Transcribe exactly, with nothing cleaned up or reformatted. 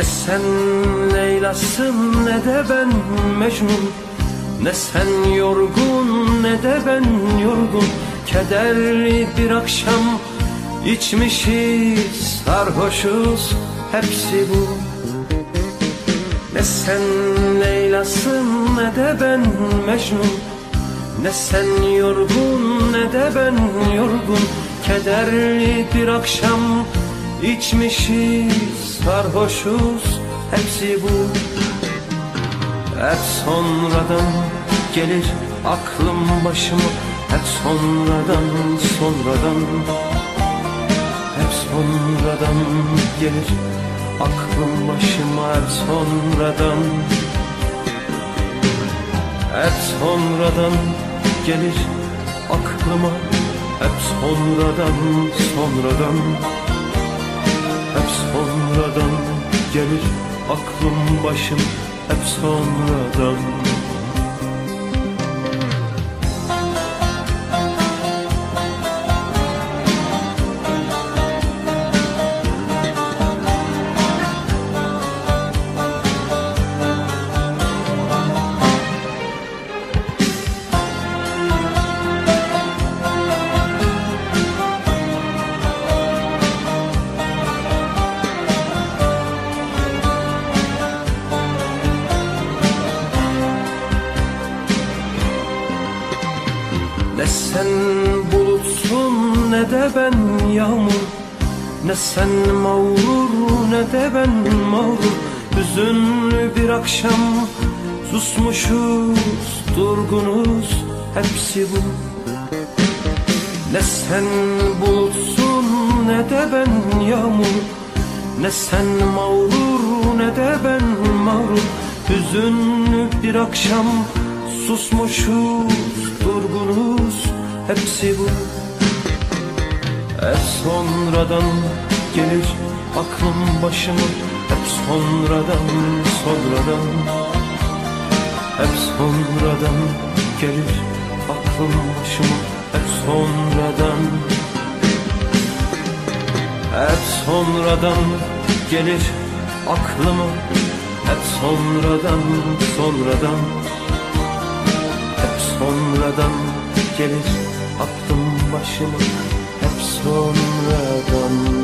Ne sen Leyla'sın ne de ben Mecnun, ne sen yorgun ne de ben yorgun. Kederli bir akşam içmişiz, sarhoşuz, hepsi bu. Ne sen Leyla'sın ne de ben Mecnun, ne sen yorgun ne de ben yorgun. Kederli bir akşam içmişiz, sarhoşuz, hepsi bu. Hep sonradan gelir aklım başıma, hep sonradan, sonradan. Hep sonradan gelir aklım başıma, hep sonradan. Hep sonradan gelir aklıma, hep sonradan, sonradan. Hep sonradan gelir aklım başım, hep sonradan. Ne sen bulutsun ne de ben yağmur, ne sen mağrur ne de ben mağrur. Hüzünlü bir akşam susmuşuz, durgunuz, hepsi bu. Ne sen bulutsun ne de ben yağmur, ne sen mağrur ne de ben mağrur. Hüzünlü bir akşam susmuşuz, durgunuz, hepsi bu. Hep sonradan gelir aklım başıma, hep sonradan, sonradan. Hep sonradan gelir aklım başıma, hep sonradan. Hep sonradan gelir aklıma, hep sonradan, sonradan. Hep sonradan gelir aklım başıma, hep sonradan.